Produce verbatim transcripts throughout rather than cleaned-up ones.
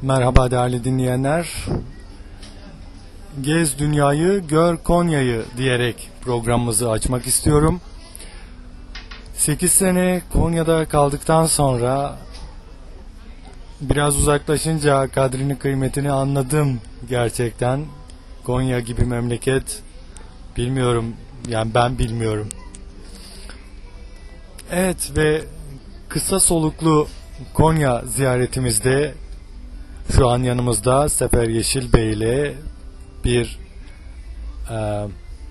Merhaba değerli dinleyenler. Gez Dünyayı, Gör Konya'yı diyerek programımızı açmak istiyorum. sekiz sene Konya'da kaldıktan sonra biraz uzaklaşınca kadrini kıymetini anladım gerçekten. Konya gibi memleket bilmiyorum, yani ben bilmiyorum. Evet ve kısa soluklu Konya ziyaretimizde şu an yanımızda Sefer Yeşil Bey ile bir e,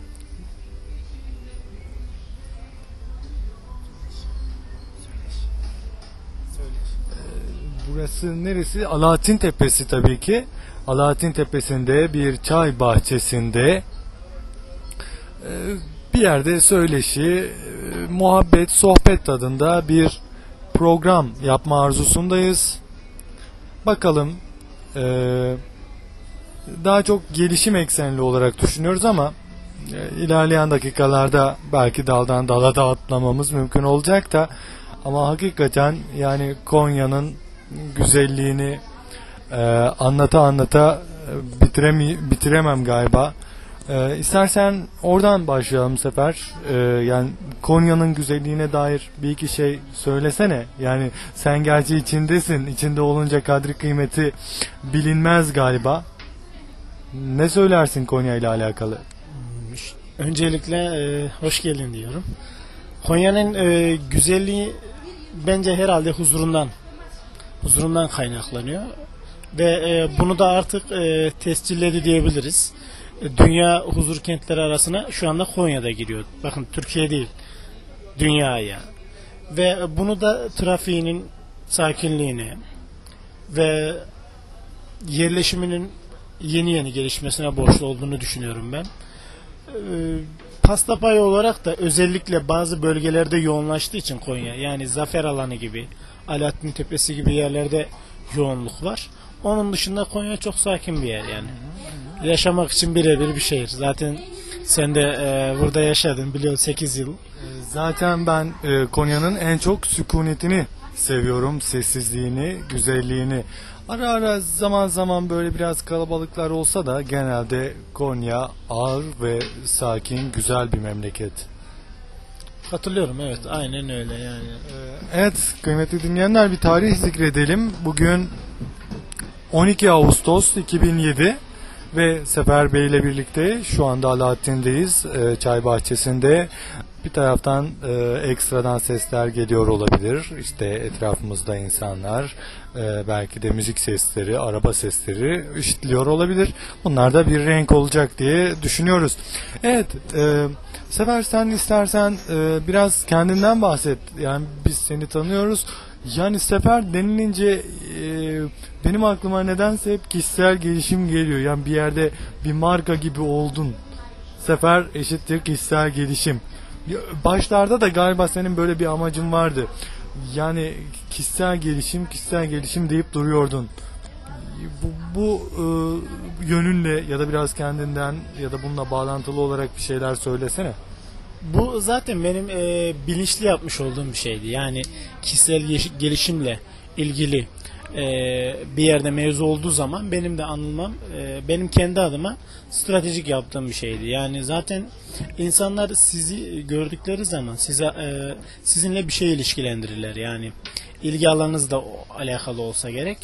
burası neresi? Alaaddin Tepesi tabii ki. Alaaddin Tepesi'nde bir çay bahçesinde e, bir yerde söyleşi, e, muhabbet, sohbet tadında bir program yapma arzusundayız. Bakalım, e, daha çok gelişim eksenli olarak düşünüyoruz ama e, ilerleyen dakikalarda belki daldan dala da atlamamız mümkün olacak da, ama hakikaten yani Konya'nın güzelliğini e, anlata anlata e, bitiremi, bitiremem galiba. E, istersen oradan başlayalım Sefer. E, yani Konya'nın güzelliğine dair bir iki şey söylesene. Yani sen gerçi içindesin. İçinde olunca kadri kıymeti bilinmez galiba. Ne söylersin Konya ile alakalı? Öncelikle e, hoş geldin diyorum. Konya'nın e, güzelliği bence herhalde huzurundan huzurundan kaynaklanıyor ve e, bunu da artık e, tescilledi diyebiliriz. E, dünya huzur kentleri arasına şu anda Konya'da giriyor. Bakın, Türkiye değil, dünyaya. Ve bunu da trafiğinin sakinliğine ve yerleşiminin yeni yeni gelişmesine borçlu olduğunu düşünüyorum ben. Ee, pasta payı olarak da özellikle bazı bölgelerde yoğunlaştığı için Konya, yani Zafer Alanı gibi, Alaaddin Tepesi gibi yerlerde yoğunluk var. Onun dışında Konya çok sakin bir yer yani. Yaşamak için birebir bir şehir. Zaten sen de e, burada yaşadın, biliyorsun, sekiz yıl. Zaten ben e, Konya'nın en çok sükunetini seviyorum, sessizliğini, güzelliğini. Ara ara zaman zaman böyle biraz kalabalıklar olsa da genelde Konya ağır ve sakin, güzel bir memleket. Katılıyorum, evet, aynen öyle yani. Evet kıymetli dinleyenler, bir tarih zikredelim. Bugün on iki Ağustos iki bin yedi ve Sefer Bey ile birlikte şu anda Alaaddin'deyiz, e, çay bahçesinde. Bir taraftan e, ekstradan sesler geliyor olabilir. İşte etrafımızda insanlar, e, belki de müzik sesleri, araba sesleri işitiliyor olabilir. Bunlar da bir renk olacak diye düşünüyoruz. Evet, e, Sefer, sen istersen e, biraz kendinden bahset. Yani biz seni tanıyoruz. Yani Sefer denilince e, benim aklıma nedense hep kişisel gelişim geliyor. Yani bir yerde bir marka gibi oldun. Sefer eşittir kişisel gelişim. Başlarda da galiba senin böyle bir amacın vardı. Yani kişisel gelişim, kişisel gelişim deyip duruyordun. Bu, bu e, yönünle ya da biraz kendinden ya da bununla bağlantılı olarak bir şeyler söylesene. Bu zaten benim e, bilinçli yapmış olduğum bir şeydi. Yani kişisel gelişimle ilgili e, bir yerde mevzu olduğu zaman benim de anılmam, e, benim kendi adıma stratejik yaptığım bir şeydi. Yani zaten insanlar sizi gördükleri zaman size e, sizinle bir şey ilişkilendirirler. Yani ilgi alanınızla alakalı olsa gerek.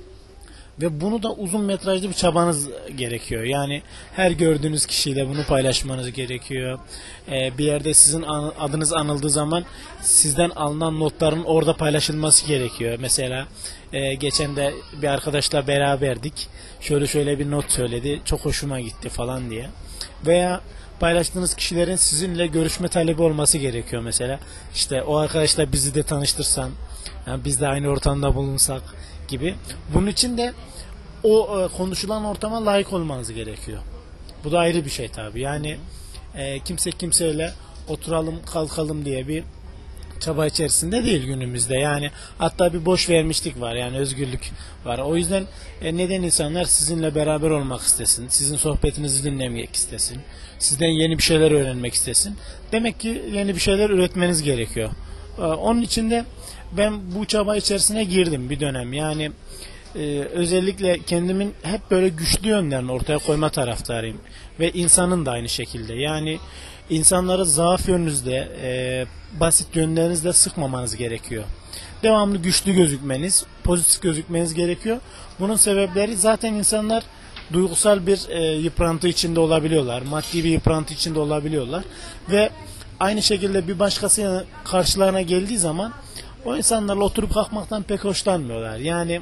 Ve bunu da uzun metrajlı bir çabanız gerekiyor. Yani her gördüğünüz kişiyle bunu paylaşmanız gerekiyor. Ee, bir yerde sizin adınız anıldığı zaman sizden alınan notların orada paylaşılması gerekiyor. Mesela e, geçen de bir arkadaşla beraberdik. Şöyle şöyle bir not söyledi, çok hoşuma gitti falan diye. Veya paylaştığınız kişilerin sizinle görüşme talebi olması gerekiyor mesela. İşte o arkadaşla bizi de tanıştırsan, yani biz de aynı ortamda bulunsak gibi. Bunun için de o e, konuşulan ortama layık olmanız gerekiyor. Bu da ayrı bir şey tabii. Yani e, kimse kimseyle oturalım kalkalım diye bir çaba içerisinde değil günümüzde. Yani hatta bir boş vermişlik var, yani özgürlük var. O yüzden e, neden insanlar sizinle beraber olmak istesin, sizin sohbetinizi dinlemek istesin, sizden yeni bir şeyler öğrenmek istesin. Demek ki yeni bir şeyler üretmeniz gerekiyor. E, onun için de ben bu çaba içerisine girdim bir dönem. Yani e, özellikle kendimin hep böyle güçlü yönlerini ortaya koyma taraftarıyım. Ve insanın da aynı şekilde. Yani insanları zaaf yönünüzde, e, basit yönlerinizle sıkmamanız gerekiyor. Devamlı güçlü gözükmeniz, pozitif gözükmeniz gerekiyor. Bunun sebepleri zaten insanlar duygusal bir e, yıprantı içinde olabiliyorlar. Maddi bir yıprantı içinde olabiliyorlar. Ve aynı şekilde bir başkası karşılarına geldiği zaman o insanlarla oturup kalkmaktan pek hoşlanmıyorlar. Yani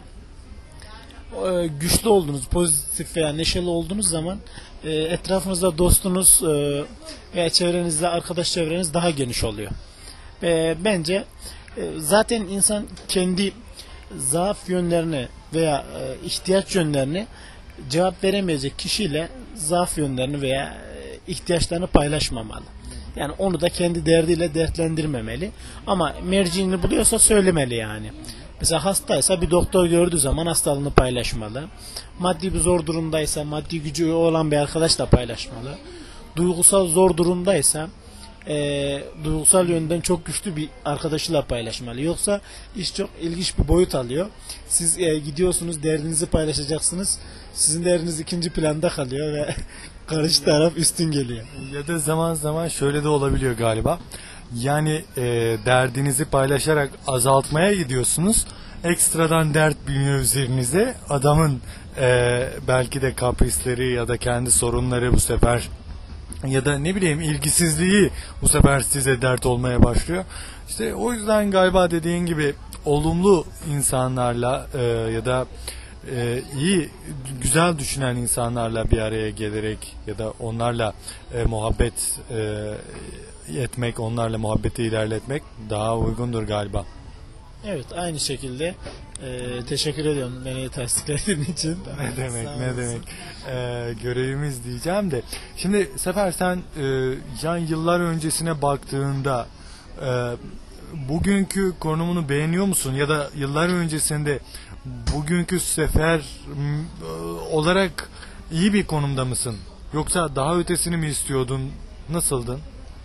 e, güçlü olduğunuz, pozitif veya neşeli olduğunuz zaman e, etrafınızda dostunuz e, veya çevrenizde arkadaş çevreniz daha geniş oluyor. Ve bence e, zaten insan kendi zaaf yönlerini veya e, ihtiyaç yönlerini cevap veremeyecek kişiyle zaaf yönlerini veya e, ihtiyaçlarını paylaşmamalı. Yani onu da kendi derdiyle dertlendirmemeli. Ama merciini buluyorsa söylemeli yani. Mesela hastaysa bir doktor gördüğü zaman hastalığını paylaşmalı. Maddi bir zor durumdaysa maddi gücü olan bir arkadaşla paylaşmalı. Duygusal zor durumdaysa e, duygusal yönden çok güçlü bir arkadaşıyla paylaşmalı. Yoksa iş çok ilginç bir boyut alıyor. Siz e, gidiyorsunuz, derdinizi paylaşacaksınız. Sizin derdiniz ikinci planda kalıyor ve karşı taraf üstün geliyor. Ya da zaman zaman şöyle de olabiliyor galiba. Yani e, derdinizi paylaşarak azaltmaya gidiyorsunuz. Ekstradan dert biniyor üzerinize. Adamın e, belki de kaprisleri ya da kendi sorunları bu sefer ya da ne bileyim ilgisizliği bu sefer size dert olmaya başlıyor. İşte o yüzden galiba dediğin gibi olumlu insanlarla e, ya da e, iyi, güzel düşünen insanlarla bir araya gelerek ya da onlarla e, muhabbet e, etmek, onlarla muhabbeti ilerletmek daha uygundur galiba. Evet, aynı şekilde e, teşekkür ediyorum beni tasdiklediğin için. Ne demek ne demek ee, görevimiz diyeceğim de. Şimdi Sefer sen e, yani yıllar öncesine baktığında e, bugünkü konumunu beğeniyor musun ya da yıllar öncesinde bugünkü Sefer m, olarak iyi bir konumda mısın yoksa daha ötesini mi istiyordun, nasıldın?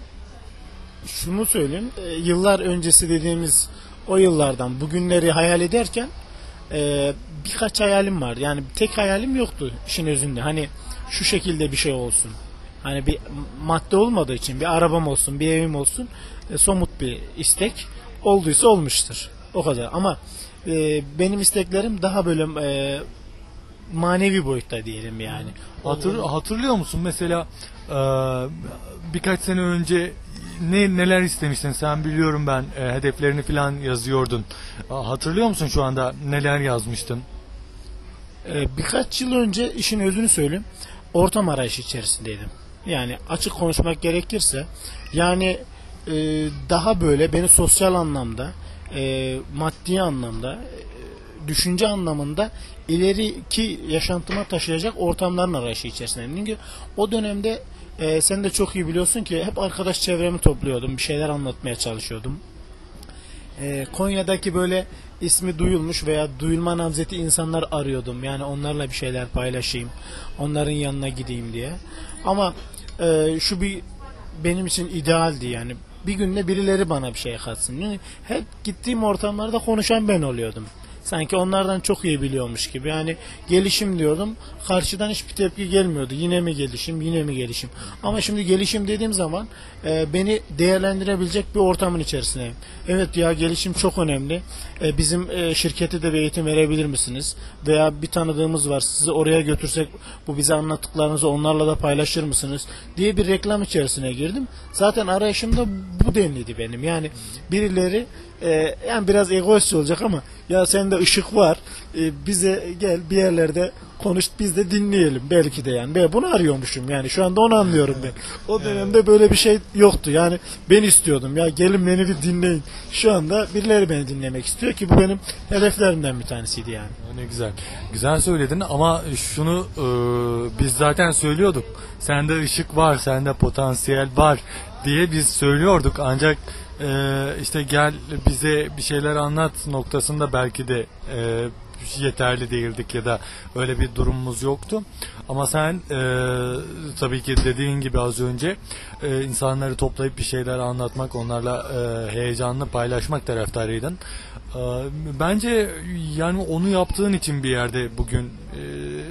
Şunu söyleyeyim, e, yıllar öncesi dediğimiz o yıllardan bugünleri hayal ederken e, birkaç hayalim var. Yani tek hayalim yoktu işin özünde. Hani şu şekilde bir şey olsun. Hani bir madde olmadığı için bir arabam olsun, bir evim olsun. E, somut bir istek olduysa olmuştur. O kadar. Ama e, benim isteklerim daha böyle e, manevi boyutta diyelim yani. Hatır, hatırlıyor musun mesela e, birkaç sene önce ne neler istemiştin sen, biliyorum ben e, hedeflerini falan yazıyordun. E, hatırlıyor musun şu anda neler yazmıştın? E, birkaç yıl önce işin özünü söyleyeyim, ortam arayışı içerisindeydim. Yani açık konuşmak gerekirse yani e, daha böyle beni sosyal anlamda, e, maddi anlamda, e, düşünce anlamında ileriki yaşantıma taşıyacak ortamların arayışı içerisindeyim. Çünkü o dönemde e, sen de çok iyi biliyorsun ki hep arkadaş çevremi topluyordum, bir şeyler anlatmaya çalışıyordum. E, Konya'daki böyle ismi duyulmuş veya duyulma namzeti insanlar arıyordum. Yani onlarla bir şeyler paylaşayım, onların yanına gideyim diye. Ama e, şu bir benim için idealdi yani. Bir günde birileri bana bir şey katsın. Yani hep gittiğim ortamlarda konuşan ben oluyordum. Sanki onlardan çok iyi biliyormuş gibi. Yani gelişim diyordum. Karşıdan hiçbir tepki gelmiyordu. Yine mi gelişim, yine mi gelişim. Ama şimdi gelişim dediğim zaman e, beni değerlendirebilecek bir ortamın içerisindeyim. Evet ya, gelişim çok önemli. E, bizim e, şirkete de bir eğitim verebilir misiniz? Veya bir tanıdığımız var, sizi oraya götürsek bu bize anlattıklarınızı onlarla da paylaşır mısınız? Diye bir reklam içerisine girdim. Zaten arayışımda bu denliydi benim. Yani birileri Ee, yani biraz egoist olacak ama ya sende ışık var, ee, bize gel bir yerlerde konuş, biz de dinleyelim belki de. Yani ben bunu arıyormuşum, yani şu anda onu anlıyorum ben. O dönemde böyle bir şey yoktu, yani ben istiyordum ya, gelin beni bir dinleyin. Şu anda birileri beni dinlemek istiyor ki bu benim hedeflerimden bir tanesiydi yani. Ne güzel. Güzel söyledin ama şunu e, biz zaten söylüyorduk. Sende ışık var, sende potansiyel var diye biz söylüyorduk. Ancak e, işte gel bize bir şeyler anlat noktasında belki de e, yeterli değildik ya da öyle bir durumumuz yoktu. Ama sen e, tabii ki dediğin gibi az önce e, insanları toplayıp bir şeyler anlatmak, onlarla e, heyecanını paylaşmak taraftarıydın. E, bence yani onu yaptığın için bir yerde bugün e,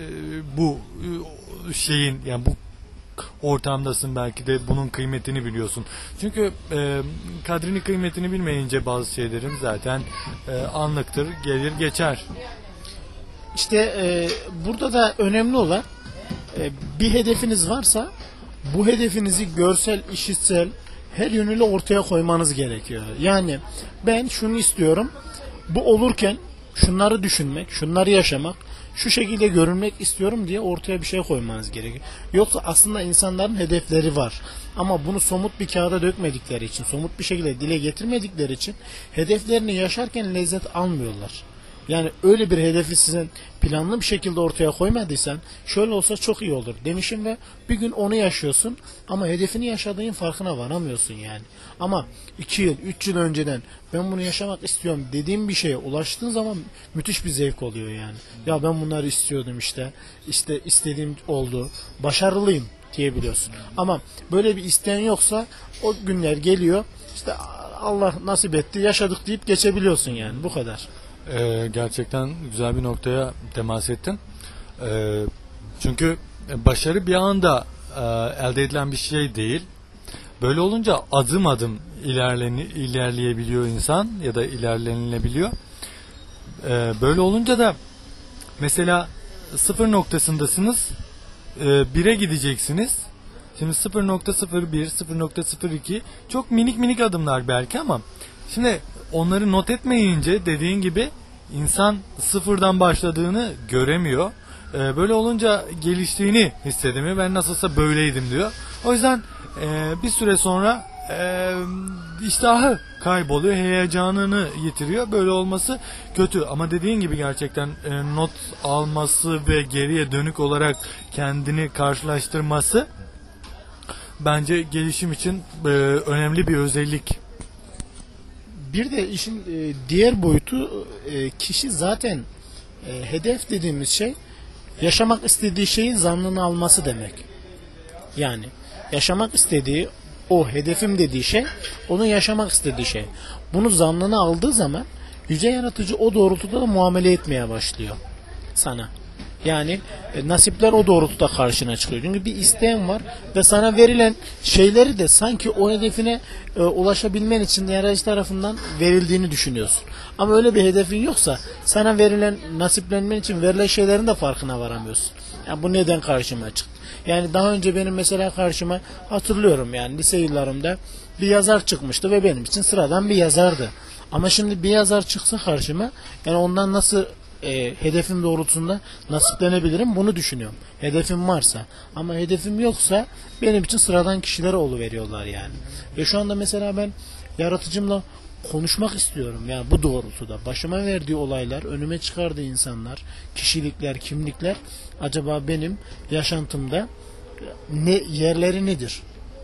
bu e, şeyin yani bu ortamdasın, belki de bunun kıymetini biliyorsun. Çünkü e, kadrini kıymetini bilmeyince bazı şeylerin zaten e, anlıktır, gelir geçer. İşte e, burada da önemli olan e, bir hedefiniz varsa bu hedefinizi görsel, işitsel her yönüyle ortaya koymanız gerekiyor. Yani ben şunu istiyorum, bu olurken şunları düşünmek, şunları yaşamak, şu şekilde görünmek istiyorum diye ortaya bir şey koymanız gerekiyor. Yoksa aslında insanların hedefleri var. Ama bunu somut bir kağıda dökmedikleri için, somut bir şekilde dile getirmedikleri için hedeflerini yaşarken lezzet almıyorlar. Yani öyle bir hedefi sizin planlı bir şekilde ortaya koymadıysan şöyle olsa çok iyi olur demişim ve bir gün onu yaşıyorsun ama hedefini yaşadığın farkına varamıyorsun yani. Ama iki yıl, üç yıl önceden ben bunu yaşamak istiyorum dediğim bir şeye ulaştığın zaman müthiş bir zevk oluyor yani. Ya ben bunları istiyordum işte, işte istediğim oldu, başarılıyım diyebiliyorsun. Ama böyle bir isteğin yoksa o günler geliyor, işte Allah nasip etti, yaşadık deyip geçebiliyorsun yani, bu kadar. Ee, gerçekten güzel bir noktaya temas ettin. Ee, çünkü başarı bir anda e, elde edilen bir şey değil. Böyle olunca adım adım ilerleni, ilerleyebiliyor insan ya da ilerlenilebiliyor. Ee, böyle olunca da mesela sıfır noktasındasınız, e, bire gideceksiniz. Şimdi sıfır nokta sıfır bir, sıfır nokta sıfır iki çok minik minik adımlar belki ama şimdi onları not etmeyince dediğin gibi insan sıfırdan başladığını göremiyor. Ee, böyle olunca geliştiğini hissedemiyor. Ben nasılsa böyleydim diyor. O yüzden e, bir süre sonra e, iştahı kayboluyor, heyecanını yitiriyor. Böyle olması kötü. Ama dediğin gibi gerçekten e, not alması ve geriye dönük olarak kendini karşılaştırması bence gelişim için e, önemli bir özellik. Bir de işin e, diğer boyutu, e, kişi zaten e, hedef dediğimiz şey yaşamak istediği şeyin zannını alması demek. Yani yaşamak istediği, o hedefim dediği şey onun yaşamak istediği şey. Bunu zannını aldığı zaman yüce yaratıcı o doğrultuda da muamele etmeye başlıyor sana. Yani e, nasipler o doğrultuda karşına çıkıyor. Çünkü bir isteğin var ve sana verilen şeyleri de sanki o hedefine e, ulaşabilmen için yaratıcı tarafından verildiğini düşünüyorsun. Ama öyle bir hedefin yoksa sana verilen, nasiplenmen için verilen şeylerin de farkına varamıyorsun. Yani bu neden karşıma çıktı? Yani daha önce benim mesela karşıma, hatırlıyorum yani lise yıllarımda bir yazar çıkmıştı ve benim için sıradan bir yazardı. Ama şimdi bir yazar çıksa karşıma, yani ondan nasıl E, hedefim doğrultusunda nasiplenebilirim, bunu düşünüyorum. Hedefim varsa. Ama hedefim yoksa benim için sıradan kişilere oluveriyorlar yani. Ve şu anda mesela ben yaratıcımla konuşmak istiyorum. Yani bu doğrultuda başıma verdiği olaylar, önüme çıkardığı insanlar, kişilikler, kimlikler acaba benim yaşantımda ne yerleri nedir?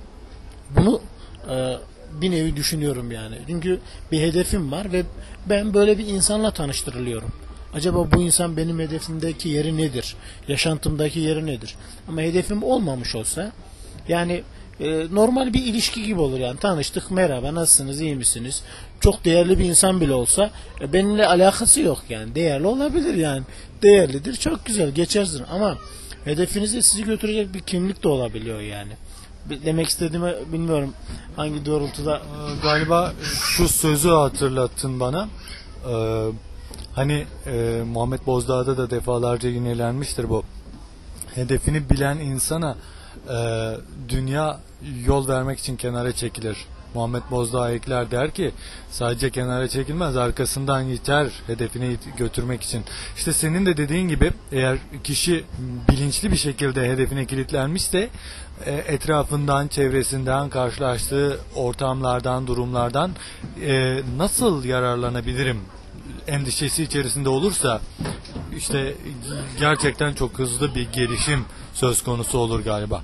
Bunu e, bir nevi düşünüyorum yani. Çünkü bir hedefim var ve ben böyle bir insanla tanıştırılıyorum. Acaba bu insan benim hedefimdeki yeri nedir? Yaşantımdaki yeri nedir? Ama hedefim olmamış olsa, yani e, normal bir ilişki gibi olur yani. Tanıştık, merhaba, nasılsınız, iyi misiniz? Çok değerli bir insan bile olsa e, benimle alakası yok yani. Değerli olabilir yani. Değerlidir, çok güzel, geçersin ama hedefinize sizi götürecek bir kimlik de olabiliyor yani. Demek istediğimi bilmiyorum hangi doğrultuda. Ee, galiba şu sözü hatırlattın bana. Ee, Hani e, Muhammed Bozdağ'da da defalarca yinelenmiştir bu. Hedefini bilen insana e, dünya yol vermek için kenara çekilir. Muhammed Bozdağ ekler, der ki sadece kenara çekilmez, arkasından iter hedefine götürmek için. İşte senin de dediğin gibi eğer kişi bilinçli bir şekilde hedefine kilitlenmişse e, etrafından, çevresinden, karşılaştığı ortamlardan, durumlardan e, nasıl yararlanabilirim endişesi içerisinde olursa işte gerçekten çok hızlı bir gelişim söz konusu olur galiba.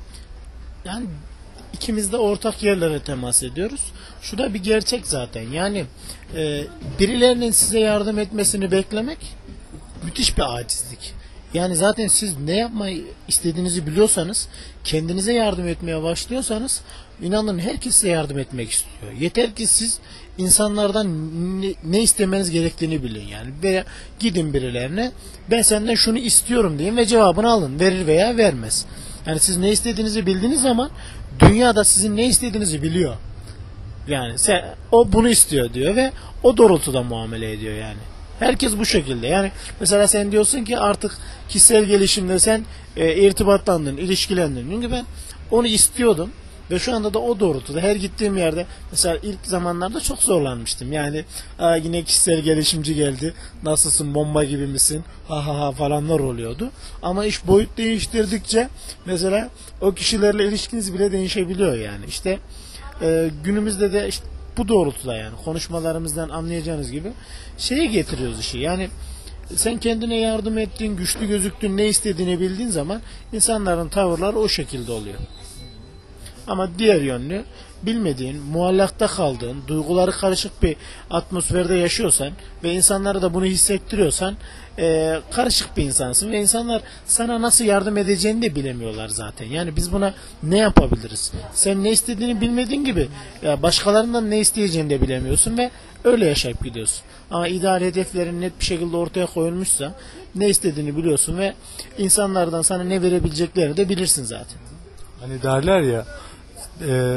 Yani ikimiz de ortak yerlere temas ediyoruz. Şu da bir gerçek zaten. Yani e, birilerinin size yardım etmesini beklemek müthiş bir acizlik. Yani zaten siz ne yapmayı istediğinizi biliyorsanız, kendinize yardım etmeye başlıyorsanız, inanın herkes size yardım etmek istiyor. Yeter ki siz insanlardan ne, ne istemeniz gerektiğini bilin yani. Veya gidin birilerine, ben senden şunu istiyorum deyin ve cevabını alın. Verir veya vermez. Yani siz ne istediğinizi bildiğiniz zaman dünya da sizin ne istediğinizi biliyor. Yani sen, o bunu istiyor diyor ve o doğrultuda muamele ediyor yani. Herkes bu şekilde. Yani mesela sen diyorsun ki artık kişisel gelişimde sen e, irtibatlandın, ilişkilendin. Çünkü ben onu istiyordum ve şu anda da o doğrultuda her gittiğim yerde, mesela ilk zamanlarda çok zorlanmıştım. Yani Aa, yine kişisel gelişimci geldi. Nasılsın, bomba gibi misin? Ha ha ha falanlar oluyordu. Ama iş boyut değiştirdikçe mesela o kişilerle ilişkiniz bile değişebiliyor yani. İşte e, günümüzde de işte bu doğrultuda, yani konuşmalarımızdan anlayacağınız gibi şeye getiriyoruz işi. Yani sen kendine yardım ettiğin, güçlü gözüktüğün, ne istediğini bildiğin zaman insanların tavırları o şekilde oluyor. Ama diğer yönlü, bilmediğin, muallakta kaldığın, duyguları karışık bir atmosferde yaşıyorsan ve insanlara da bunu hissettiriyorsan e, karışık bir insansın ve insanlar sana nasıl yardım edeceğini de bilemiyorlar zaten. Yani biz buna ne yapabiliriz? Sen ne istediğini bilmediğin gibi ya başkalarından ne isteyeceğini de bilemiyorsun ve öyle yaşayıp gidiyorsun. Ama ideal hedeflerin net bir şekilde ortaya koyulmuşsa ne istediğini biliyorsun ve insanlardan sana ne verebileceklerini de bilirsin zaten. Hani derler ya, e,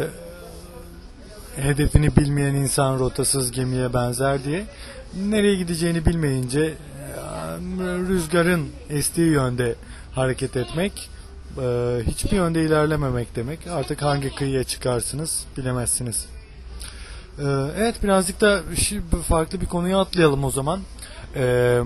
hedefini bilmeyen insan rotasız gemiye benzer diye. Nereye gideceğini bilmeyince e, rüzgarın estiği yönde hareket etmek, e, hiçbir yönde ilerlememek demek. Artık hangi kıyıya çıkarsınız bilemezsiniz. E, evet, birazcık da farklı bir konuya atlayalım o zaman. E,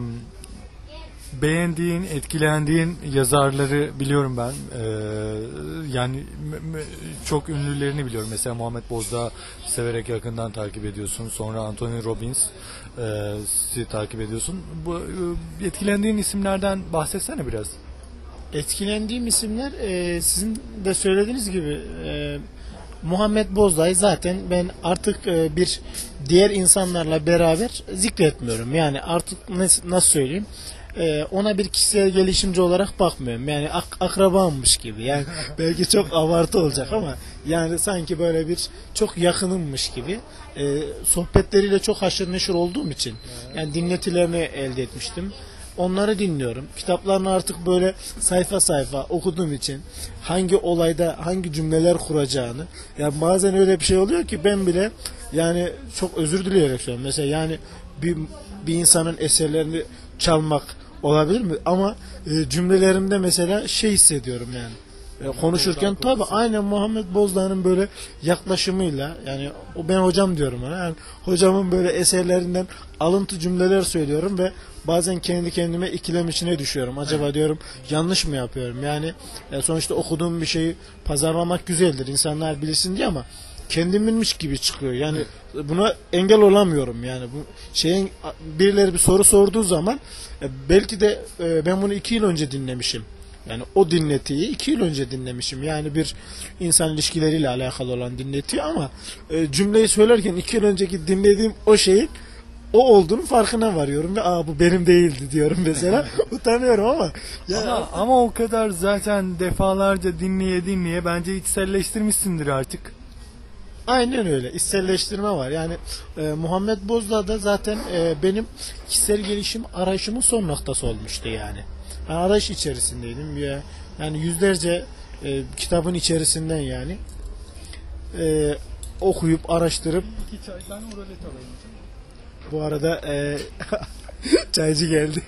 beğendiğin, etkilendiğin yazarları biliyorum ben. Ee, yani m- m- çok ünlülerini biliyorum. Mesela Muhammed Bozdağ'ı severek yakından takip ediyorsun. Sonra Anthony Robbins'i takip ediyorsun. Bu e, etkilendiğin isimlerden bahsetsene biraz. Etkilendiğim isimler e, sizin de söylediğiniz gibi e, Muhammed Bozdağ'ı zaten ben artık e, bir diğer insanlarla beraber zikretmiyorum. Yani artık nasıl, nasıl söyleyeyim? Ee, ona bir kişisel gelişimci olarak bakmıyorum. Yani ak- akrabammış gibi. Yani belki çok abartı olacak ama yani sanki böyle bir çok yakınımmış gibi. Ee, sohbetleriyle çok haşır neşir olduğum için yani dinletilerini elde etmiştim. Onları dinliyorum. Kitaplarını artık böyle sayfa sayfa okuduğum için hangi olayda hangi cümleler kuracağını, yani bazen öyle bir şey oluyor ki ben bile yani çok özür dileyerek söylüyorum. Mesela yani bir, bir insanın eserlerini çalmak olabilir mi? Ama e, cümlelerimde mesela şey hissediyorum yani. E, konuşurken tabi aynen Muhammed Bozdağ'ın böyle yaklaşımıyla, yani o ben hocam diyorum ona. Yani hocamın böyle eserlerinden alıntı cümleler söylüyorum ve bazen kendi kendime ikilem içine düşüyorum. Acaba diyorum yanlış mı yapıyorum? Yani e, sonuçta okuduğum bir şeyi pazarlamak güzeldir, İnsanlar bilsin diye, ama kendiminmiş gibi çıkıyor. Yani buna engel olamıyorum. Yani bu şeyin, birileri bir soru sorduğu zaman e, belki de e, ben bunu iki yıl önce dinlemişim. Yani o dinletiyi iki yıl önce dinlemişim. Yani bir insan ilişkileriyle alakalı olan dinletiyi, ama e, cümleyi söylerken iki yıl önceki dinlediğim o şeyin o olduğunu farkına varıyorum ve aa bu benim değildi diyorum mesela. Utanıyorum ama, yani ama ama o kadar zaten defalarca dinleye dinleye bence içselleştirmişsindir artık. Aynen öyle. İçselleştirme var. Yani e, Muhammed Bozdağ da zaten e, benim kişisel gelişim arayışımın son noktası olmuştu yani. Ben arayış içerisindeydim. Ya, yani yüzlerce e, kitabın içerisinden yani e, okuyup araştırıp. İki çay, ben oralet alayım. Bu arada e, çaycı geldi.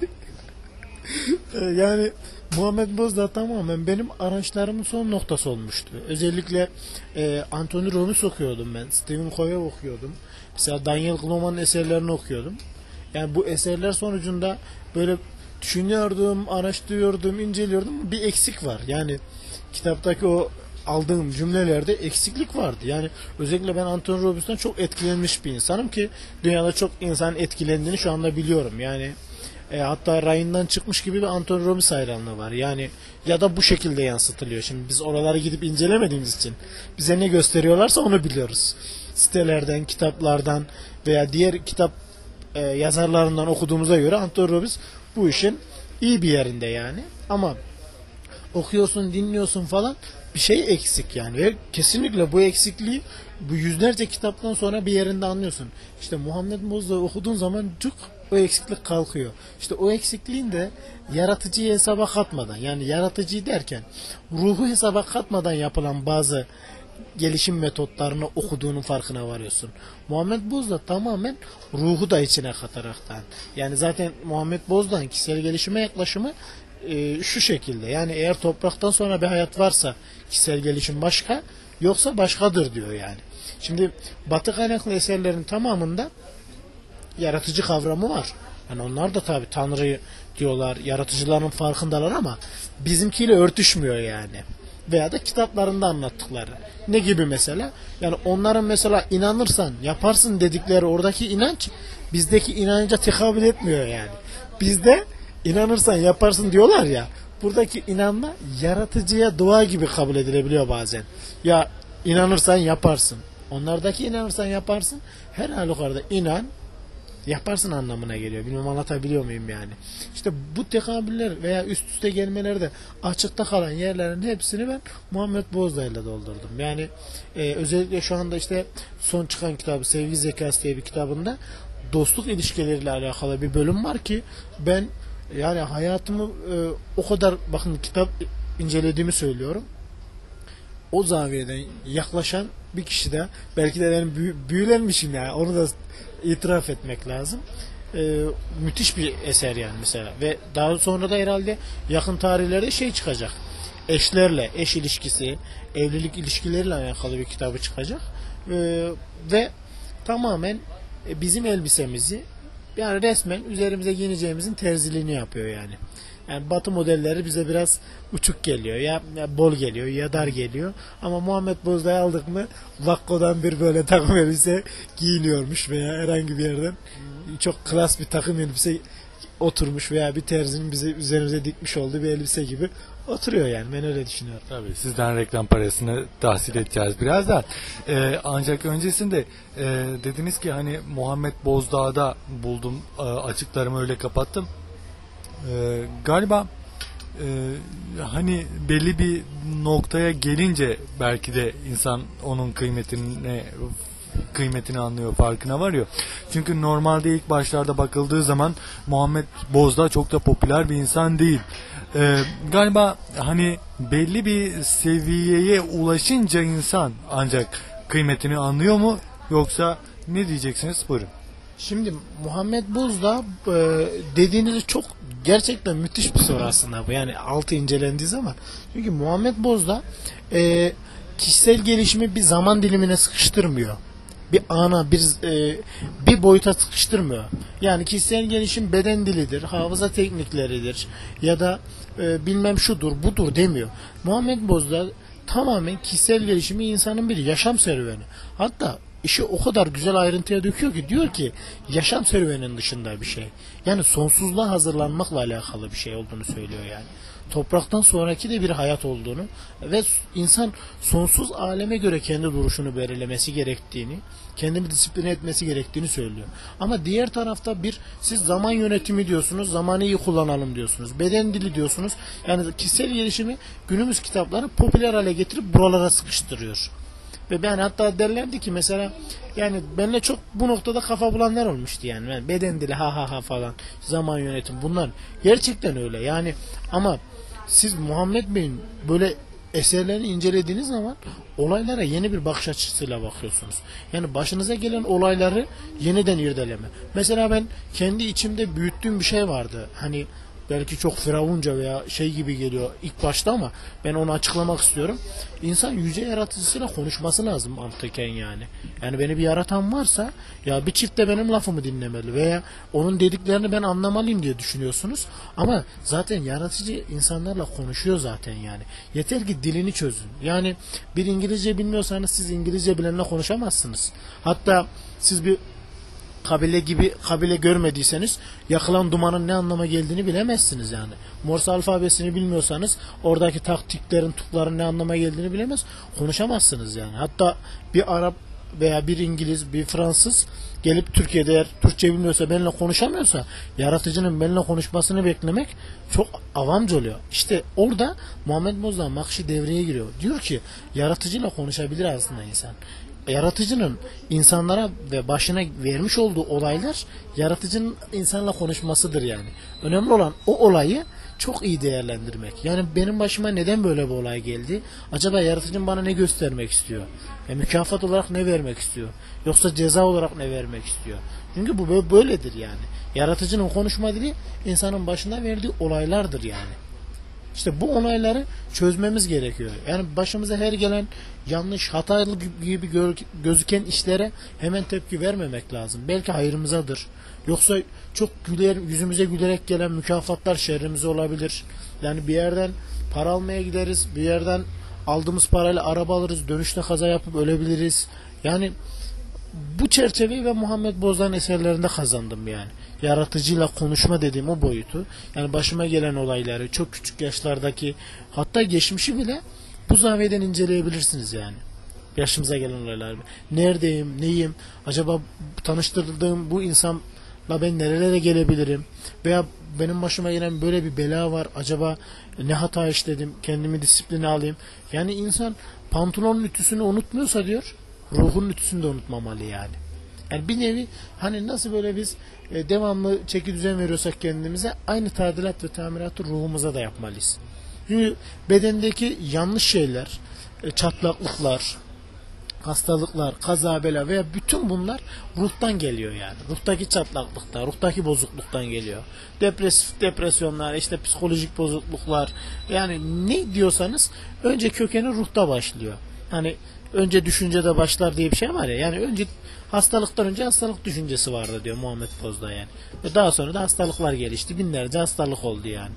e, yani Muhammed Bozdağ tamamen benim araçlarımın son noktası olmuştu. Özellikle e, Anthony Robbins okuyordum ben. Stephen Covey okuyordum. Mesela Daniel Kahneman'ın eserlerini okuyordum. Yani bu eserler sonucunda böyle düşünüyordum, araştırıyordum, inceliyordum. Bir eksik var. Yani kitaptaki o aldığım cümlelerde eksiklik vardı. Yani özellikle ben Anthony Robbins'ten çok etkilenmiş bir insanım ki dünyada çok insan etkilendiğini şu anda biliyorum. Yani E, hatta rayından çıkmış gibi bir Anthony Robbins hayranlığı var. Yani ya da bu şekilde yansıtılıyor. Şimdi biz oralara gidip incelemediğimiz için bize ne gösteriyorlarsa onu biliyoruz. Sitelerden, kitaplardan veya diğer kitap e, yazarlarından okuduğumuza göre Anthony Robbins bu işin iyi bir yerinde yani. Ama okuyorsun, dinliyorsun falan, bir şey eksik yani. Ve kesinlikle bu eksikliği bu yüzlerce kitaptan sonra bir yerinde anlıyorsun. İşte Muhammed Bozdağ'ı okuduğun zaman cuk o eksiklik kalkıyor. İşte o eksikliğin de yaratıcıyı hesaba katmadan, yani yaratıcıyı derken ruhu hesaba katmadan yapılan bazı gelişim metotlarını okuduğunun farkına varıyorsun. Muhammed Bozdağ tamamen ruhu da içine kataraktan. Yani zaten Muhammed Bozdağ'ın kişisel gelişime yaklaşımı e, şu şekilde. Yani eğer topraktan sonra bir hayat varsa kişisel gelişim başka, yoksa başkadır diyor yani. Şimdi Batı kaynaklı eserlerin tamamında yaratıcı kavramı var. Yani onlar da tabii Tanrı'yı diyorlar, yaratıcıların farkındalar ama bizimkiyle örtüşmüyor yani. Veya da kitaplarında anlattıkları. Ne gibi mesela? Yani onların mesela inanırsan yaparsın dedikleri oradaki inanç bizdeki inanca tekabül etmiyor yani. Bizde inanırsan yaparsın diyorlar ya, buradaki inanma yaratıcıya dua gibi kabul edilebiliyor bazen. Ya inanırsan yaparsın. Onlardaki inanırsan yaparsın her halükarda inan yaparsın anlamına geliyor. Bilmem anlatabiliyor muyum yani. İşte bu tekabüller veya üst üste gelmelerde açıkta kalan yerlerin hepsini ben Muhammed Bozdağ ile doldurdum. Yani e, özellikle şu anda işte son çıkan kitabı Sevgi Zekası diye bir kitabında dostluk ilişkileriyle alakalı bir bölüm var ki ben yani hayatımı e, o kadar bakın kitap incelediğimi söylüyorum. O zaviyeden yaklaşan bir kişi de belki de ben büyü, büyülenmişim yani onu da itiraf etmek lazım. Ee, müthiş bir eser yani mesela ve daha sonra da herhalde yakın tarihlerde şey çıkacak. Eşlerle, eş ilişkisi, evlilik ilişkileriyle alakalı bir kitabı çıkacak. Ee, ve tamamen bizim elbisemizi yani resmen üzerimize giyineceğimizin terziliğini yapıyor yani. Yani Batı modelleri bize biraz uçuk geliyor. Ya, ya bol geliyor ya dar geliyor. Ama Muhammed Bozdağ'ı aldık mı Vakko'dan bir böyle takım elbise giyiniyormuş veya herhangi bir yerden çok klas bir takım elbise oturmuş veya bir terzinin bize üzerimize dikmiş olduğu bir elbise gibi oturuyor yani. Ben öyle düşünüyorum. Tabii sizden reklam parasını tahsil edeceğiz birazdan. Ee, ancak öncesinde e, dediniz ki hani Muhammed Bozdağ'da buldum, e, açıklarımı öyle kapattım. Ee, galiba e, hani belli bir noktaya gelince belki de insan onun kıymetini kıymetini anlıyor, farkına varıyor. Çünkü normalde ilk başlarda bakıldığı zaman Muhammed Bozdağ çok da popüler bir insan değil. Ee, galiba hani belli bir seviyeye ulaşınca insan ancak kıymetini anlıyor mu? Yoksa ne diyeceksiniz? Buyurun. Şimdi Muhammed Bozdağ e, dediğiniz çok gerçekten müthiş bir soru aslında bu. Yani altı incelendiği zaman. Çünkü Muhammed Bozdağ e, kişisel gelişimi bir zaman dilimine sıkıştırmıyor. Bir ana, bir e, bir boyuta sıkıştırmıyor. Yani kişisel gelişim beden dilidir, hafıza teknikleridir ya da e, bilmem şudur, budur demiyor. Muhammed Bozdağ tamamen kişisel gelişimi insanın bir yaşam serüveni. Hatta işi o kadar güzel ayrıntıya döküyor ki diyor ki yaşam serüveninin dışında bir şey. Yani sonsuzluğa hazırlanmakla alakalı bir şey olduğunu söylüyor yani. Topraktan sonraki de bir hayat olduğunu ve insan sonsuz aleme göre kendi duruşunu belirlemesi gerektiğini, kendini disipline etmesi gerektiğini söylüyor. Ama diğer tarafta bir siz zaman yönetimi diyorsunuz, zamanı iyi kullanalım diyorsunuz. Beden dili diyorsunuz. Yani kişisel gelişimi günümüz kitapları popüler hale getirip buralara sıkıştırıyor. Ve ben hatta derlerdi ki mesela yani benimle çok bu noktada kafa bulanlar olmuştu yani. yani beden dili ha ha ha falan, zaman yönetimi bunlar gerçekten öyle yani. Ama siz Muhammed Bey'in böyle eserlerini incelediğiniz zaman olaylara yeni bir bakış açısıyla bakıyorsunuz. Yani başınıza gelen olayları yeniden irdeleme. Mesela ben kendi içimde büyüttüğüm bir şey vardı. Hani belki çok firavunca veya şey gibi geliyor ilk başta ama ben onu açıklamak istiyorum. İnsan yüce yaratıcısıyla konuşması lazım mantıken yani. Yani beni bir yaratan varsa ya bir çift de benim lafımı dinlemeli veya onun dediklerini ben anlamalıyım diye düşünüyorsunuz. Ama zaten yaratıcı insanlarla konuşuyor zaten yani. Yeter ki dilini çözün. Yani bir İngilizce bilmiyorsanız siz İngilizce bilenle konuşamazsınız. Hatta siz bir kabile gibi kabile görmediyseniz yakılan dumanın ne anlama geldiğini bilemezsiniz yani. Morse alfabesini bilmiyorsanız oradaki taktiklerin, tukların ne anlama geldiğini bilemez. Konuşamazsınız yani. Hatta bir Arap veya bir İngiliz, bir Fransız gelip Türkiye'de eğer Türkçe bilmiyorsa, benimle konuşamıyorsa, yaratıcının benimle konuşmasını beklemek çok avamcı oluyor. İşte orada Muhammed Bozdağ Nakşi devreye giriyor. Diyor ki yaratıcıyla konuşabilir aslında insan. Yaratıcının insanlara ve başına vermiş olduğu olaylar yaratıcının insanla konuşmasıdır yani. Önemli olan o olayı çok iyi değerlendirmek. Yani benim başıma neden böyle bir olay geldi? Acaba yaratıcım bana ne göstermek istiyor? Yani mükafat olarak ne vermek istiyor? Yoksa ceza olarak ne vermek istiyor? Çünkü bu böyledir yani. Yaratıcının konuşma dili insanın başına verdiği olaylardır yani. İşte bu olayları çözmemiz gerekiyor. Yani başımıza her gelen yanlış, hatalı gibi gözüken işlere hemen tepki vermemek lazım. Belki hayrımızadır. Yoksa çok güler, yüzümüze gülerek gelen mükafatlar şerrimize olabilir. Yani bir yerden para almaya gideriz, bir yerden aldığımız parayla araba alırız, dönüşte kaza yapıp ölebiliriz. Yani bu çerçeveyi ve Muhammed Bozdağ'ın eserlerinde kazandım yani. Yaratıcıyla konuşma dediğim o boyutu. Yani başıma gelen olayları, çok küçük yaşlardaki, hatta geçmişi bile bu zaviyeden inceleyebilirsiniz yani. Yaşımıza gelen olaylar. Neredeyim, neyim, acaba tanıştırdığım bu insanla ben nerelere gelebilirim? Veya benim başıma gelen böyle bir bela var. Acaba ne hata işledim, kendimi disipline alayım. Yani insan pantolonun ütüsünü unutmuyorsa diyor, ruhun ütüsünü de unutmamalı yani. Yani bir nevi hani nasıl böyle biz e, devamlı çeki düzen veriyorsak kendimize, aynı tadilat ve tamiratı ruhumuza da yapmalıyız. Çünkü bedendeki yanlış şeyler, e, çatlaklıklar, hastalıklar, kaza bela veya bütün bunlar ruhtan geliyor yani. Ruhtaki çatlaklıktan, ruhtaki bozukluktan geliyor. Depresif depresyonlar, işte psikolojik bozukluklar, yani ne diyorsanız önce kökeni ruhta başlıyor. Hani önce düşüncede başlar diye bir şey var ya. Yani önce hastalıktan önce hastalık düşüncesi vardı diyor Muhammed Bozdağ yani. Ve daha sonra da hastalıklar gelişti. Binlerce hastalık oldu yani.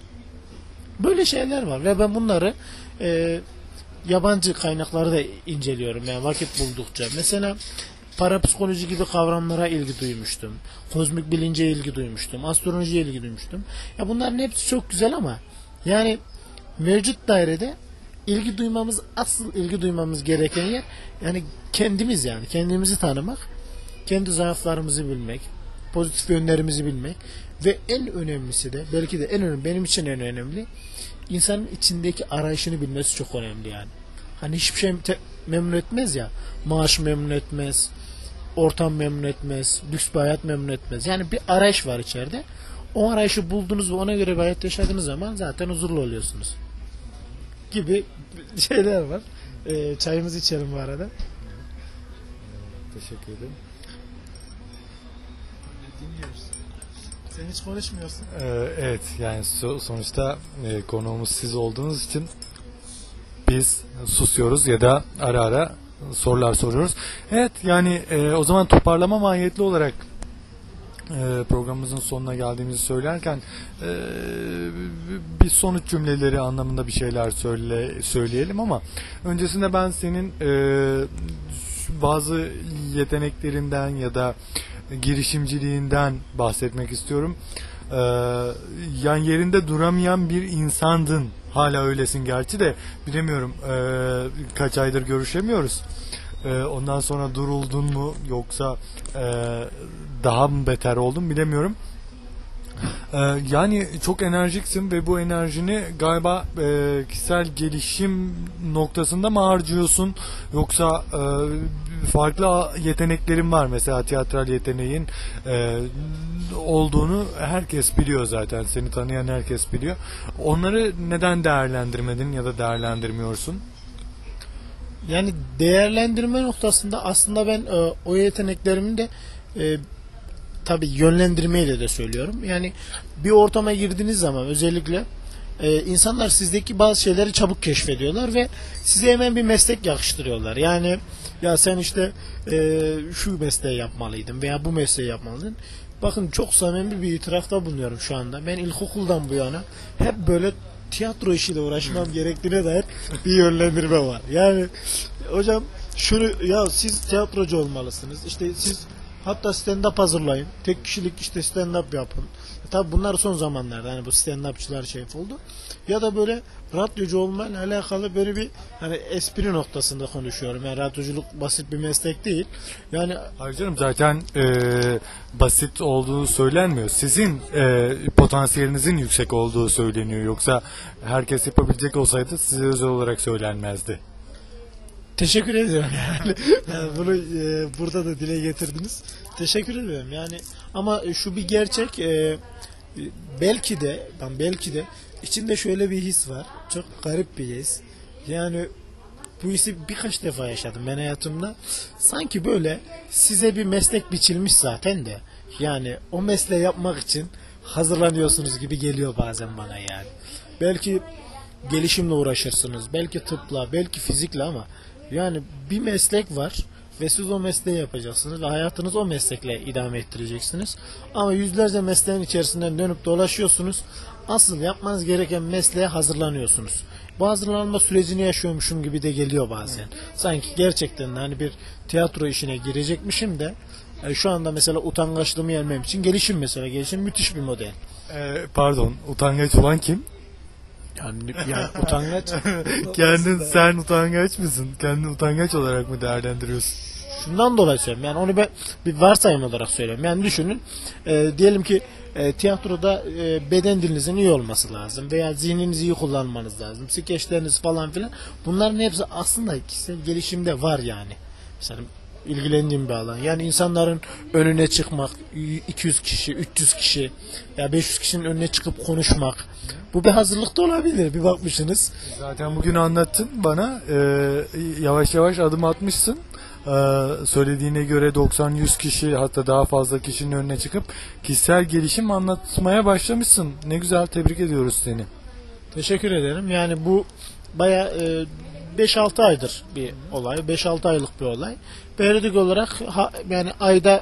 Böyle şeyler var ve ben bunları e, yabancı kaynakları da inceliyorum yani vakit buldukça. Mesela parapsikoloji gibi kavramlara ilgi duymuştum. Kozmik bilince ilgi duymuştum. Astrolojiye ilgi duymuştum. Ya bunların hepsi çok güzel ama yani mevcut dairede ilgi duymamız, asıl ilgi duymamız gereken yer yani kendimiz yani. Kendimizi tanımak, kendi zaaflarımızı bilmek, pozitif yönlerimizi bilmek ve en önemlisi de, belki de en önemli, benim için en önemli, insanın içindeki arayışını bilmesi çok önemli yani. Hani hiçbir şey memnun etmez ya, maaş memnun etmez, ortam memnun etmez, lüks bir hayat memnun etmez. Yani bir arayış var içeride. O arayışı buldunuz ve ona göre bir hayat yaşadığınız zaman zaten huzurlu oluyorsunuz. Gibi şeyler var. Ee, çayımızı içelim bu arada. Teşekkür ederim. Dinliyoruz. Sen hiç konuşmuyorsun. Ee, evet yani so- sonuçta e, konuğumuz siz olduğunuz için biz susuyoruz ya da ara ara sorular soruyoruz. Evet yani e, o zaman toparlama mahiyetli olarak e, programımızın sonuna geldiğimizi söylerken e, bir sonuç cümleleri anlamında bir şeyler söyle, söyleyelim ama öncesinde ben senin e, bazı yeteneklerinden ya da girişimciliğinden bahsetmek istiyorum. Ee, yani yerinde duramayan bir insandın. Hala öylesin gerçi de bilemiyorum. Ee, kaç aydır görüşemiyoruz. Ee, ondan sonra duruldun mu yoksa e, daha mı beter oldun bilemiyorum. Ee, yani çok enerjiksin ve bu enerjini galiba e, kişisel gelişim noktasında mı harcıyorsun yoksa e, farklı yeteneklerin var, mesela tiyatral yeteneğin e, olduğunu herkes biliyor, zaten seni tanıyan herkes biliyor. Onları neden değerlendirmedin ya da değerlendirmiyorsun? Yani değerlendirme noktasında aslında ben e, o yeteneklerimi de e, tabii yönlendirmeyle de söylüyorum. Yani bir ortama girdiğiniz zaman özellikle e, insanlar sizdeki bazı şeyleri çabuk keşfediyorlar ve size hemen bir meslek yakıştırıyorlar. Yani ya sen işte e, şu mesleği yapmalıydın veya bu mesleği yapmalıydın. Bakın çok samimi bir itirafta bulunuyorum şu anda. Ben ilkokuldan bu yana hep böyle tiyatro işiyle uğraşmam gerektiğine dair bir yönlendirme var. Yani hocam şunu, ya siz tiyatrocu olmalısınız. İşte siz Hatta stand-up hazırlayın. Tek kişilik işte stand-up yapın. Tabi bunlar son zamanlarda hani bu stand-upçılar şey oldu. Ya da böyle radyocu olmayla alakalı böyle bir hani espri noktasında konuşuyorum. Yani radyoculuk basit bir meslek değil. Yani Hayır canım, zaten e, basit olduğu söylenmiyor. Sizin e, potansiyelinizin yüksek olduğu söyleniyor. Yoksa herkes yapabilecek olsaydı size özel olarak söylenmezdi. teşekkür ediyorum yani. Yani bunu e, burada da dile getirdiniz. Teşekkür ederim yani. Ama şu bir gerçek, e, belki de ben belki de içinde şöyle bir his var. Çok garip bir his. Yani bu hissi birkaç defa yaşadım ben hayatımda. Sanki böyle size bir meslek biçilmiş zaten de. Yani o mesleği yapmak için hazırlanıyorsunuz gibi geliyor bazen bana yani. Belki gelişimle uğraşırsınız. Belki tıpla, belki fizikle ama yani bir meslek var ve siz o mesleği yapacaksınız ve hayatınızı o meslekle idame ettireceksiniz. Ama yüzlerce mesleğin içerisinden dönüp dolaşıyorsunuz. Asıl yapmanız gereken mesleğe hazırlanıyorsunuz. Bu hazırlanma sürecini yaşıyormuşum gibi de geliyor bazen. Sanki gerçekten hani bir tiyatro işine girecekmişim de yani şu anda mesela utangaçlığımı yenmem için gelişim mesela. Gelişim müthiş bir model. E, pardon, utangaç olan kim? Yani, yani utangaç. Kendin sen utangaç mısın? Kendini utangaç olarak mı değerlendiriyorsun? Şundan dolayı söylüyorum. Yani onu ben bir varsayım olarak söylüyorum. Yani düşünün. E, diyelim ki e, tiyatroda e, beden dilinizin iyi olması lazım veya zihninizi iyi kullanmanız lazım. Skeçleriniz falan filan. Bunların hepsi aslında kişisel gelişimde var yani. Mesela ilgilendiğim bir alan. Yani insanların önüne çıkmak, iki yüz kişi, üç yüz kişi ya beş yüz kişinin önüne çıkıp konuşmak. Bu bir hazırlık da olabilir. Bir bakmışsınız. Zaten bugün anlattın bana, e, yavaş yavaş adım atmışsın. Ee, söylediğine göre doksan yüz kişi, hatta daha fazla kişinin önüne çıkıp kişisel gelişim anlatmaya başlamışsın. Ne güzel, tebrik ediyoruz seni. Teşekkür ederim. Yani bu baya e, beş altı aydır bir olay. beş altı aylık bir olay. Periyodik olarak ha, yani ayda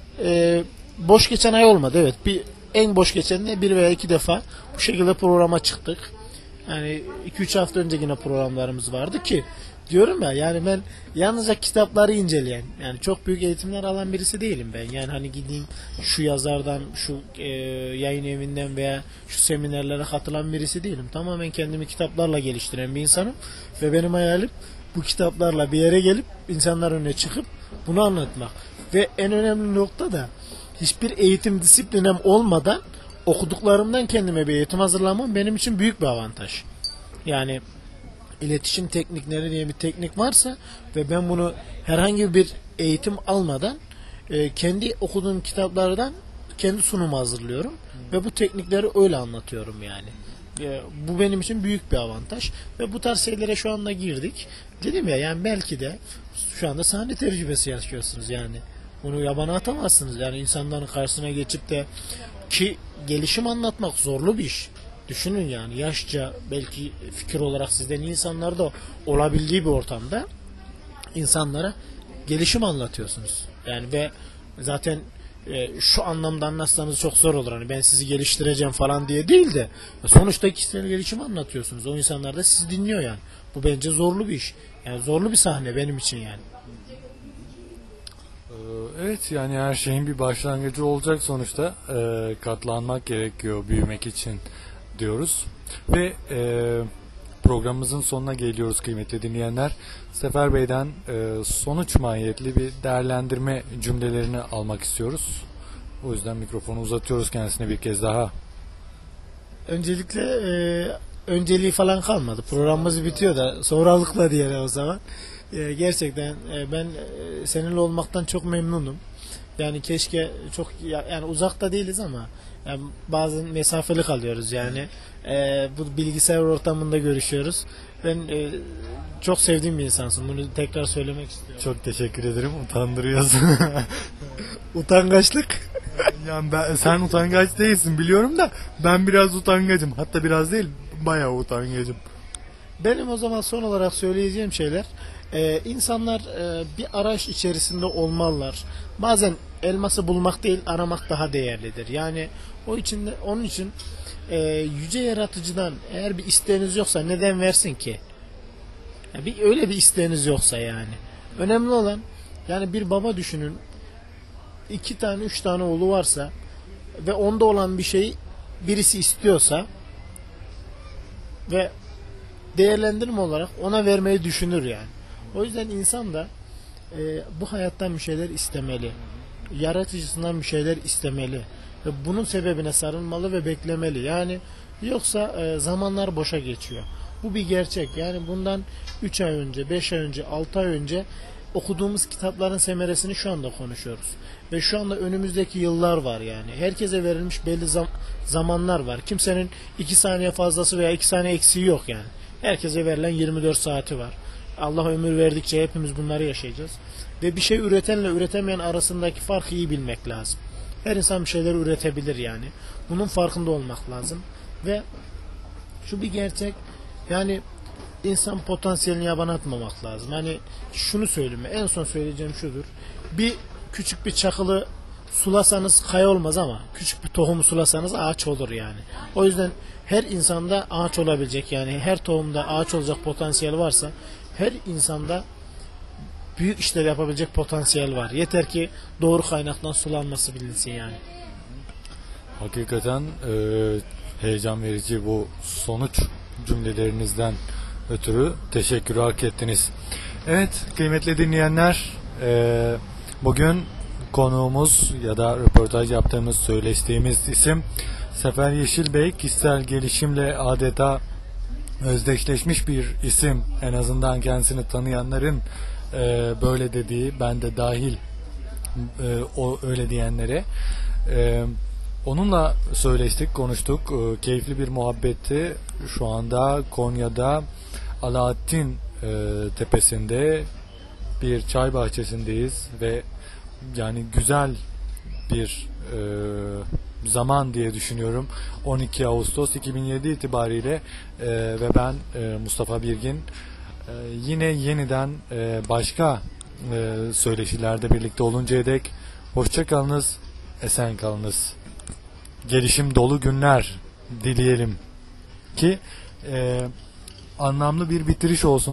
e, boş geçen ay olmadı. Evet. Bir en boş geçen de bir veya iki defa bu şekilde programa çıktık. Yani iki üç hafta önce yine programlarımız vardı ki diyorum ya, yani ben yalnızca kitapları inceleyen, yani çok büyük eğitimler alan birisi değilim ben. Yani hani gideyim şu yazardan, şu e, yayın evinden veya şu seminerlere katılan birisi değilim. Tamamen kendimi kitaplarla geliştiren bir insanım ve benim hayalim bu kitaplarla bir yere gelip insanların önüne çıkıp bunu anlatmak. Ve en önemli nokta da hiçbir eğitim disiplinem olmadan okuduklarımdan kendime bir eğitim hazırlamam benim için büyük bir avantaj. Yani iletişim teknikleri diye bir teknik varsa ve ben bunu herhangi bir eğitim almadan e, kendi okuduğum kitaplardan kendi sunumu hazırlıyorum ve bu teknikleri öyle anlatıyorum yani. E, bu benim için büyük bir avantaj ve bu tarz şeylere şu anda girdik. Dedim ya, yani belki de şu anda sahne tecrübesi yaşıyorsunuz yani. Bunu yabana atamazsınız. Yani insanların karşısına geçip de, ki gelişim anlatmak zorlu bir iş. Düşünün yani, yaşça belki fikir olarak sizden iyi insanlar da olabildiği bir ortamda insanlara gelişim anlatıyorsunuz. Yani ve zaten e, şu anlamda anlatsanız çok zor olur. Hani ben sizi geliştireceğim falan diye değil de sonuçta kişisel gelişim anlatıyorsunuz. O insanlar da sizi dinliyor yani. Bu bence zorlu bir iş. Yani zorlu bir sahne benim için yani. Evet, yani her şeyin bir başlangıcı olacak sonuçta. Ee, katlanmak gerekiyor büyümek için diyoruz. Ve e, programımızın sonuna geliyoruz kıymetli dinleyenler. Sefer Bey'den e, sonuç mahiyetli bir değerlendirme cümlelerini almak istiyoruz. O yüzden mikrofonu uzatıyoruz kendisine bir kez daha. Öncelikle e, önceliği falan kalmadı. Programımız bitiyor da sonralıkla diyelim o zaman. E, gerçekten e, ben e, seninle olmaktan çok memnunum. Yani keşke çok, yani uzakta değiliz ama yani bazen mesafeli kalıyoruz yani. E, bu bilgisayar ortamında görüşüyoruz. Ben e, çok sevdiğim bir insansın. Bunu tekrar söylemek istiyorum. Çok teşekkür ederim. Utandırıyorsun. Utangaçlık. Yani ben, sen utangaç değilsin biliyorum da ben biraz utangacım. Hatta biraz değil, bayağı utangacım. Benim o zaman son olarak söyleyeceğim şeyler, e, insanlar e, bir araç içerisinde olmalılar. Bazen elması bulmak değil, aramak daha değerlidir. Yani o için, onun için e, yüce yaratıcıdan eğer bir isteğiniz yoksa neden versin ki? Yani bir, öyle bir isteğiniz yoksa yani. Önemli olan, yani bir baba düşünün. iki tane üç tane oğlu varsa ve onda olan bir şeyi birisi istiyorsa ve değerlendirme olarak ona vermeyi düşünür yani. O yüzden insan da e, bu hayattan bir şeyler istemeli. Yaratıcısından bir şeyler istemeli. Ve bunun sebebine sarılmalı ve beklemeli. Yani yoksa e, zamanlar boşa geçiyor. Bu bir gerçek. Yani bundan üç ay önce, beş ay önce, altı ay önce okuduğumuz kitapların semeresini şu anda konuşuyoruz. Ve şu anda önümüzdeki yıllar var yani. Herkese verilmiş belli zam- zamanlar var. Kimsenin iki saniye fazlası veya iki saniye eksiği yok yani. Herkese verilen yirmi dört saati var. Allah ömür verdikçe hepimiz bunları yaşayacağız. Ve bir şey üretenle üretemeyen arasındaki farkı iyi bilmek lazım. Her insan bir şeyler üretebilir yani. Bunun farkında olmak lazım. Ve şu bir gerçek, yani insan potansiyelini yabana atmamak lazım. Hani şunu söyleyeyim, en son söyleyeceğim şudur. Bir küçük bir çakılı sulasanız kaya olmaz ama küçük bir tohumu sulasanız ağaç olur yani. O yüzden her insanda ağaç olabilecek, yani her tohumda ağaç olacak potansiyel varsa her insanda büyük işler yapabilecek potansiyel var. Yeter ki doğru kaynaktan sulanması bilinsin yani. Hakikaten e, heyecan verici bu sonuç cümlelerinizden ötürü teşekkür hak ettiniz. Evet kıymetli dinleyenler, e, bugün konuğumuz ya da röportaj yaptığımız, söyleştiğimiz isim Sefer Yeşil Bey. Kişisel gelişimle adeta özdeşleşmiş bir isim. En azından kendisini tanıyanların e, böyle dediği, ben de dahil e, o öyle diyenlere. E, onunla söyleştik, konuştuk. E, keyifli bir muhabbetti. Şu anda Konya'da Alaaddin e, tepesinde bir çay bahçesindeyiz ve yani güzel bir e, zaman diye düşünüyorum. on iki Ağustos iki bin yedi itibariyle e, ve ben e, Mustafa Birgin e, yine yeniden e, başka e, söyleşilerde birlikte oluncaya dek hoşça kalınız, esen kalınız. Gelişim dolu günler dileyelim ki e, anlamlı bir bitiriş olsun.